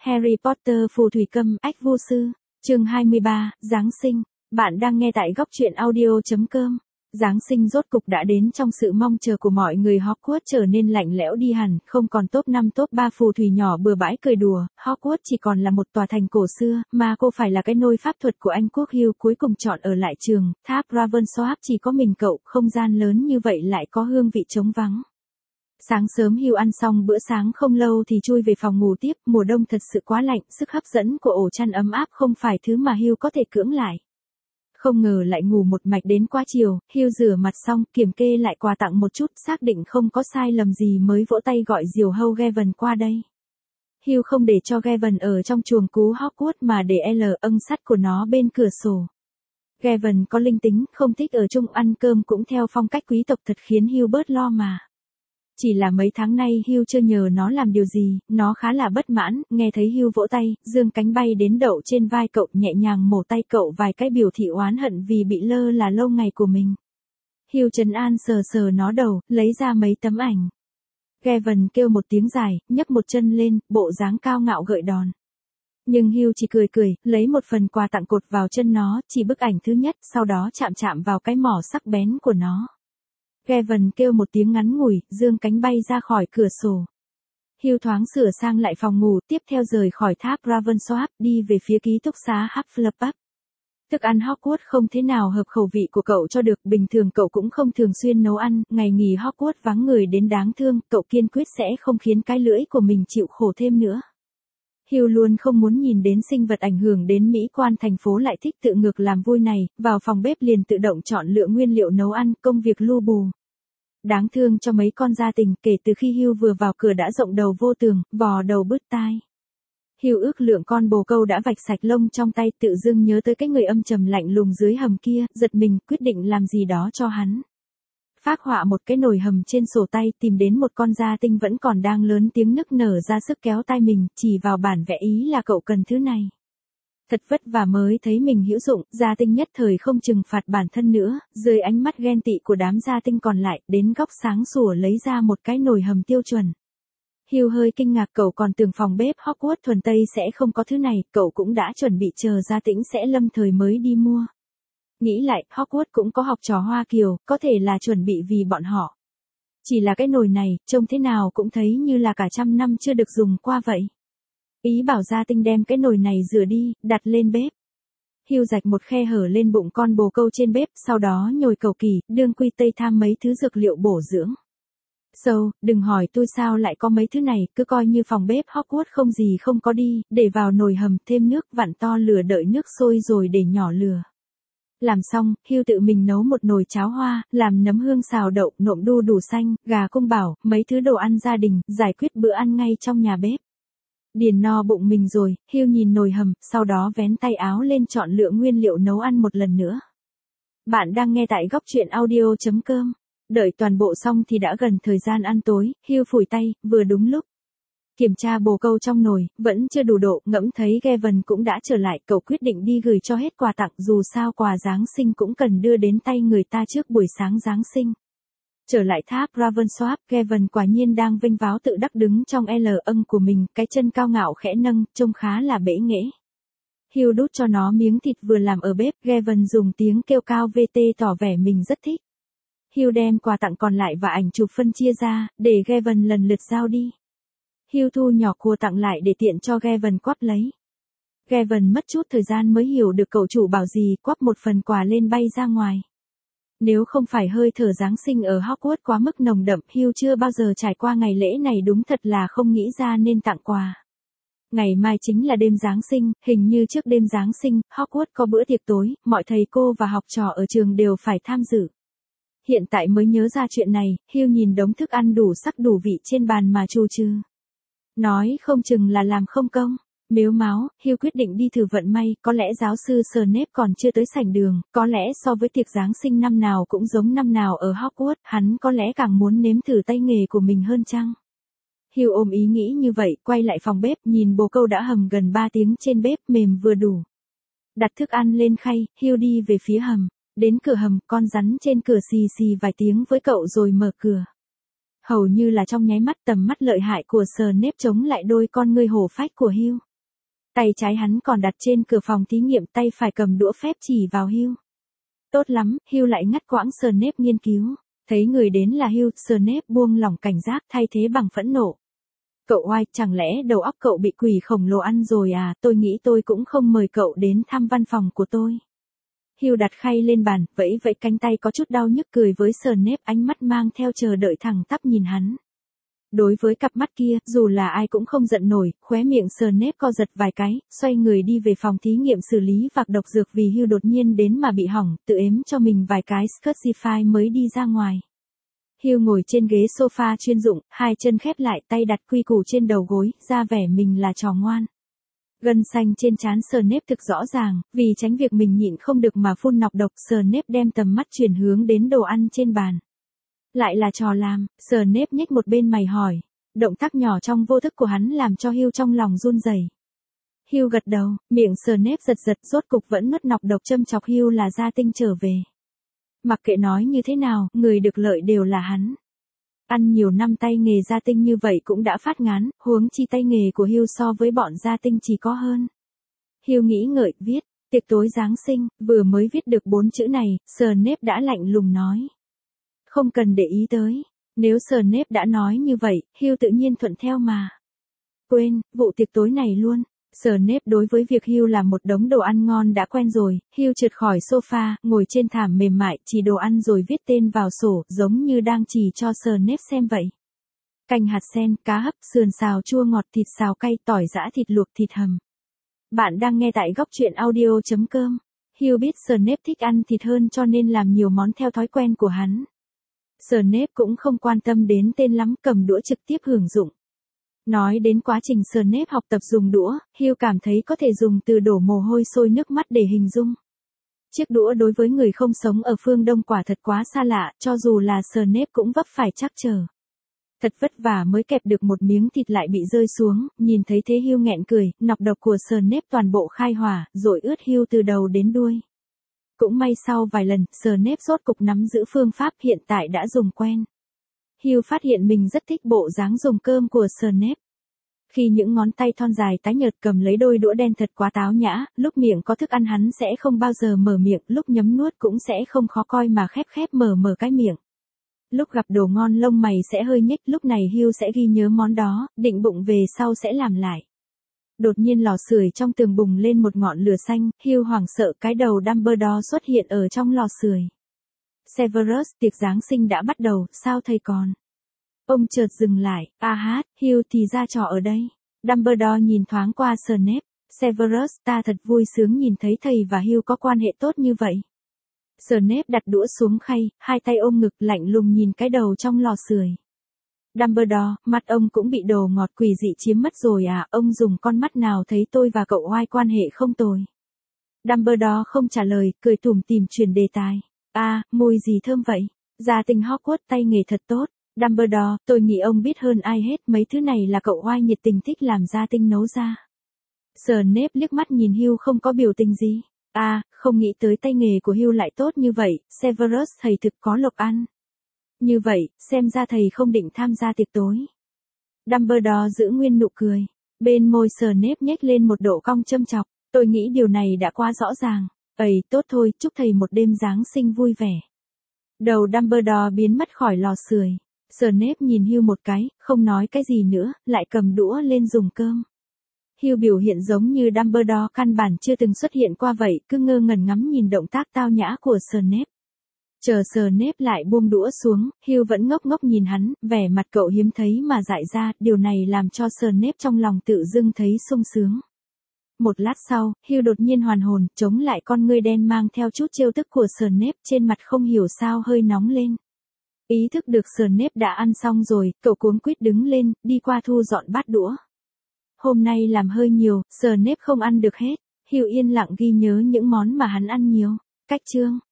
Harry Potter phù thủy câm ách vô sư, chương 23, Giáng sinh. Bạn đang nghe tại góc truyện audio.com. Giáng sinh rốt cục đã đến, trong sự mong chờ của mọi người Hogwarts trở nên lạnh lẽo đi hẳn, không còn top 5 top 3 phù thủy nhỏ bừa bãi cười đùa, Hogwarts chỉ còn là một tòa thành cổ xưa, mà cô phải là cái nôi pháp thuật của Anh quốc Hugh cuối cùng chọn ở lại trường, tháp Ravensworth chỉ có mình cậu, không gian lớn như vậy lại có hương vị trống vắng. Sáng sớm Hugh ăn xong bữa sáng không lâu thì chui về phòng ngủ tiếp, mùa đông thật sự quá lạnh, sức hấp dẫn của ổ chăn ấm áp không phải thứ mà Hugh có thể cưỡng lại. Không ngờ lại ngủ một mạch đến quá chiều, Hugh rửa mặt xong, kiểm kê lại quà tặng một chút, xác định không có sai lầm gì mới vỗ tay gọi diều hâu Gavin qua đây. Hugh không để cho Gavin ở trong chuồng cú Hogwarts mà để âng sắt của nó bên cửa sổ. Gavin có linh tính, không thích ở chung, ăn cơm cũng theo phong cách quý tộc, thật khiến Hugh bớt lo mà. Chỉ là mấy tháng nay Hugh chưa nhờ nó làm điều gì, nó khá là bất mãn, nghe thấy Hugh vỗ tay, dương cánh bay đến đậu trên vai cậu, nhẹ nhàng mổ tay cậu vài cái biểu thị oán hận vì bị lơ là lâu ngày của mình. Hugh trấn an sờ sờ nó đầu, lấy ra mấy tấm ảnh. Gavin kêu một tiếng dài, nhấc một chân lên, bộ dáng cao ngạo gợi đòn. Nhưng Hugh chỉ cười cười, lấy một phần quà tặng cột vào chân nó, chỉ bức ảnh thứ nhất, sau đó chạm vào cái mỏ sắc bén của nó. Gavin kêu một tiếng ngắn ngủi, dương cánh bay ra khỏi cửa sổ. Hugh thoáng sửa sang lại phòng ngủ, tiếp theo rời khỏi tháp Ravensworth, đi về phía ký túc xá Hufflepuff. Thức ăn Hogwarts không thế nào hợp khẩu vị của cậu cho được, bình thường cậu cũng không thường xuyên nấu ăn, ngày nghỉ Hogwarts vắng người đến đáng thương, cậu kiên quyết sẽ không khiến cái lưỡi của mình chịu khổ thêm nữa. Hugh luôn không muốn nhìn đến sinh vật ảnh hưởng đến mỹ quan thành phố lại thích tự ngược làm vui này, vào phòng bếp liền tự động chọn lựa nguyên liệu nấu ăn, công việc lu bù. Đáng thương cho mấy con gia tình, kể từ khi Hugh vừa vào cửa đã rộng đầu vô tường, vò đầu bứt tai. Hugh ước lượng con bồ câu đã vạch sạch lông trong tay, tự dưng nhớ tới cái người âm trầm lạnh lùng dưới hầm kia, giật mình, quyết định làm gì đó cho hắn. Phác họa một cái nồi hầm trên sổ tay, tìm đến một con gia tinh vẫn còn đang lớn tiếng nức nở ra sức kéo tai mình, chỉ vào bản vẽ ý là cậu cần thứ này. Thật vất vả mới thấy mình hữu dụng, gia tinh nhất thời không trừng phạt bản thân nữa, dưới ánh mắt ghen tị của đám gia tinh còn lại, đến góc sáng sủa lấy ra một cái nồi hầm tiêu chuẩn. Hugh hơi kinh ngạc, cậu còn tưởng phòng bếp Hogwarts thuần Tây sẽ không có thứ này, cậu cũng đã chuẩn bị chờ gia tĩnh sẽ lâm thời mới đi mua. Nghĩ lại, Hogwarts cũng có học trò Hoa Kiều, có thể là chuẩn bị vì bọn họ. Chỉ là cái nồi này, trông thế nào cũng thấy như là cả trăm năm chưa được dùng qua vậy. Ý bảo gia tinh đem cái nồi này rửa đi, đặt lên bếp. Hugh rạch một khe hở lên bụng con bồ câu trên bếp, sau đó nhồi cầu kỳ, đương quy tây tham mấy thứ dược liệu bổ dưỡng. Đừng hỏi tôi sao lại có mấy thứ này, cứ coi như phòng bếp Hogwarts không gì không có đi, để vào nồi hầm, thêm nước, vặn to lửa đợi nước sôi rồi để nhỏ lửa. Làm xong, Hugh tự mình nấu một nồi cháo hoa, làm nấm hương xào đậu, nộm đu đủ xanh, gà cung bảo, mấy thứ đồ ăn gia đình, giải quyết bữa ăn ngay trong nhà bếp. Điền no bụng mình rồi, Hugh nhìn nồi hầm, sau đó vén tay áo lên chọn lựa nguyên liệu nấu ăn một lần nữa. Bạn đang nghe tại góc truyện audio.com. Đợi toàn bộ xong thì đã gần thời gian ăn tối, Hugh phủi tay, vừa đúng lúc. Kiểm tra bồ câu trong nồi, vẫn chưa đủ độ, ngẫm thấy Gavin cũng đã trở lại, cậu quyết định đi gửi cho hết quà tặng, dù sao quà Giáng sinh cũng cần đưa đến tay người ta trước buổi sáng Giáng sinh. Trở lại tháp Ravensworth, Gavin quả nhiên đang vênh váo tự đắc đứng trong âng của mình, cái chân cao ngạo khẽ nâng, trông khá là bẽ nghễ. Hugh đút cho nó miếng thịt vừa làm ở bếp, Gavin dùng tiếng kêu cao VT tỏ vẻ mình rất thích. Hugh đem quà tặng còn lại và ảnh chụp phân chia ra, để Gavin lần lượt giao đi. Hugh thu nhỏ quà tặng lại để tiện cho Gavin quắp lấy. Gavin mất chút thời gian mới hiểu được cậu chủ bảo gì, quắp một phần quà lên bay ra ngoài. Nếu không phải hơi thở Giáng sinh ở Hogwarts quá mức nồng đậm, Hugh chưa bao giờ trải qua ngày lễ này, đúng thật là không nghĩ ra nên tặng quà. Ngày mai chính là đêm Giáng sinh, hình như trước đêm Giáng sinh, Hogwarts có bữa tiệc tối, mọi thầy cô và học trò ở trường đều phải tham dự. Hiện tại mới nhớ ra chuyện này, Hugh nhìn đống thức ăn đủ sắc đủ vị trên bàn mà trù trừ. Nói không chừng là làm không công. Mếu máo, Hugh quyết định đi thử vận may, có lẽ giáo sư Snape còn chưa tới sảnh đường, có lẽ so với tiệc Giáng sinh năm nào cũng giống năm nào ở Hogwarts, hắn có lẽ càng muốn nếm thử tay nghề của mình hơn chăng. Hugh ôm ý nghĩ như vậy, quay lại phòng bếp, nhìn bồ câu đã hầm gần 3 tiếng trên bếp, mềm vừa đủ. Đặt thức ăn lên khay, Hugh đi về phía hầm. Đến cửa hầm, con rắn trên cửa xì xì vài tiếng với cậu rồi mở cửa. Hầu như là trong nháy mắt, tầm mắt lợi hại của Snape chống lại đôi con ngươi hổ phách của Hugh. Tay trái hắn còn đặt trên cửa phòng thí nghiệm, tay phải cầm đũa phép chỉ vào Hugh. Tốt lắm, Hugh lại ngắt quãng Snape nghiên cứu. Thấy người đến là Hugh, Snape buông lỏng cảnh giác thay thế bằng phẫn nộ. Cậu oai, chẳng lẽ đầu óc cậu bị quỷ khổng lồ ăn rồi à, tôi nghĩ tôi cũng không mời cậu đến thăm văn phòng của tôi. Hugh đặt khay lên bàn, vẫy vẫy cánh tay có chút đau nhức cười với Snape, ánh mắt mang theo chờ đợi thẳng tắp nhìn hắn. Đối với cặp mắt kia, dù là ai cũng không giận nổi, khóe miệng Snape co giật vài cái, xoay người đi về phòng thí nghiệm xử lý vạc độc dược vì Hugh đột nhiên đến mà bị hỏng, tự ếm cho mình vài cái Scutify mới đi ra ngoài. Hugh ngồi trên ghế sofa chuyên dụng, hai chân khép lại, tay đặt quy củ trên đầu gối, ra vẻ mình là trò ngoan. Gân xanh trên trán Snape thực rõ ràng, vì tránh việc mình nhịn không được mà phun nọc độc, Snape đem tầm mắt chuyển hướng đến đồ ăn trên bàn. Lại là trò làm, Snape nhếch một bên mày hỏi. Động tác nhỏ trong vô thức của hắn làm cho Hugh trong lòng run rẩy. Hugh gật đầu, miệng Snape giật giật, rốt cục vẫn nuốt nọc độc châm chọc Hugh là gia tinh trở về. Mặc kệ nói như thế nào, người được lợi đều là hắn. Ăn nhiều năm tay nghề gia tinh như vậy cũng đã phát ngán, huống chi tay nghề của Hugh so với bọn gia tinh chỉ có hơn. Hugh nghĩ ngợi, viết, tiệc tối Giáng sinh, vừa mới viết được 4 chữ này, Snape đã lạnh lùng nói. Không cần để ý tới. Nếu Snape đã nói như vậy, Hugh tự nhiên thuận theo mà. Quên, vụ tiệc tối này luôn. Snape đối với việc Hugh làm một đống đồ ăn ngon đã quen rồi. Hugh trượt khỏi sofa, ngồi trên thảm mềm mại, chỉ đồ ăn rồi viết tên vào sổ, giống như đang chỉ cho Snape xem vậy. Canh hạt sen, cá hấp, sườn xào chua ngọt, thịt xào cay, tỏi giã, thịt luộc, thịt hầm. Bạn đang nghe tại góc truyện audio.com. Hugh biết Snape thích ăn thịt hơn cho nên làm nhiều món theo thói quen của hắn. Snape cũng không quan tâm đến tên lắm, cầm đũa trực tiếp hưởng dụng. Nói đến quá trình Snape học tập dùng đũa, Hugh cảm thấy có thể dùng từ đổ mồ hôi sôi nước mắt để hình dung. Chiếc đũa đối với người không sống ở phương Đông quả thật quá xa lạ, cho dù là Snape cũng vấp phải trắc trở. Thật vất vả mới kẹp được một miếng thịt lại bị rơi xuống, nhìn thấy thế Hugh nghẹn cười, nọc độc của Snape toàn bộ khai hỏa, rồi ướt Hugh từ đầu đến đuôi. Cũng may sau vài lần, Snape rốt cục nắm giữ phương pháp hiện tại đã dùng quen. Hugh phát hiện mình rất thích bộ dáng dùng cơm của Snape. Khi những ngón tay thon dài tái nhợt cầm lấy đôi đũa đen thật quá táo nhã, lúc miệng có thức ăn hắn sẽ không bao giờ mở miệng, lúc nhấm nuốt cũng sẽ không khó coi mà khép mở cái miệng. Lúc gặp đồ ngon lông mày sẽ hơi nhếch, lúc này Hugh sẽ ghi nhớ món đó, định bụng về sau sẽ làm lại. Đột nhiên lò sưởi trong tường bùng lên một ngọn lửa xanh, Hugh hoảng sợ, cái đầu Dumbledore xuất hiện ở trong lò sưởi. Severus, tiệc Giáng sinh đã bắt đầu, sao thầy còn? Ông chợt dừng lại, Hugh thì ra trò ở đây. Dumbledore nhìn thoáng qua Snape. Severus, ta thật vui sướng nhìn thấy thầy và Hugh có quan hệ tốt như vậy. Snape đặt đũa xuống khay, hai tay ôm ngực lạnh lùng nhìn cái đầu trong lò sưởi. Dumbledore, mặt ông cũng bị đồ ngọt quỷ dị chiếm mất rồi à, ông dùng con mắt nào thấy tôi và cậu oai quan hệ không tồi. Dumbledore không trả lời, cười tủm tỉm chuyển đề tài. Mùi gì thơm vậy? Gia tinh Hogwarts tay nghề thật tốt. Dumbledore, tôi nghĩ ông biết hơn ai hết, mấy thứ này là cậu oai nhiệt tình thích làm gia tinh nấu ra. Snape liếc mắt nhìn Hugh không có biểu tình gì. Không nghĩ tới tay nghề của Hugh lại tốt như vậy, Severus thầy thực có lộc ăn. Như vậy, xem ra thầy không định tham gia tiệc tối. Dumbledore giữ nguyên nụ cười. Bên môi Snape nhếch lên một độ cong châm chọc. Tôi nghĩ điều này đã quá rõ ràng. Tốt thôi, chúc thầy một đêm Giáng sinh vui vẻ. Đầu Dumbledore biến mất khỏi lò sưởi. Snape nhìn Hugh một cái, không nói cái gì nữa, lại cầm đũa lên dùng cơm. Hugh biểu hiện giống như Dumbledore căn bản chưa từng xuất hiện qua vậy, cứ ngơ ngẩn ngắm nhìn động tác tao nhã của Snape. Chờ Snape lại buông đũa xuống, Hugh vẫn ngốc ngốc nhìn hắn, vẻ mặt cậu hiếm thấy mà dại ra, điều này làm cho Snape trong lòng tự dưng thấy sung sướng. Một lát sau, Hugh đột nhiên hoàn hồn, chống lại con ngươi đen mang theo chút trêu tức của Snape, trên mặt không hiểu sao hơi nóng lên. Ý thức được Snape đã ăn xong rồi, cậu cuống quýt đứng lên, đi qua thu dọn bát đũa. Hôm nay làm hơi nhiều, Snape không ăn được hết. Hugh yên lặng ghi nhớ những món mà hắn ăn nhiều. Cách chương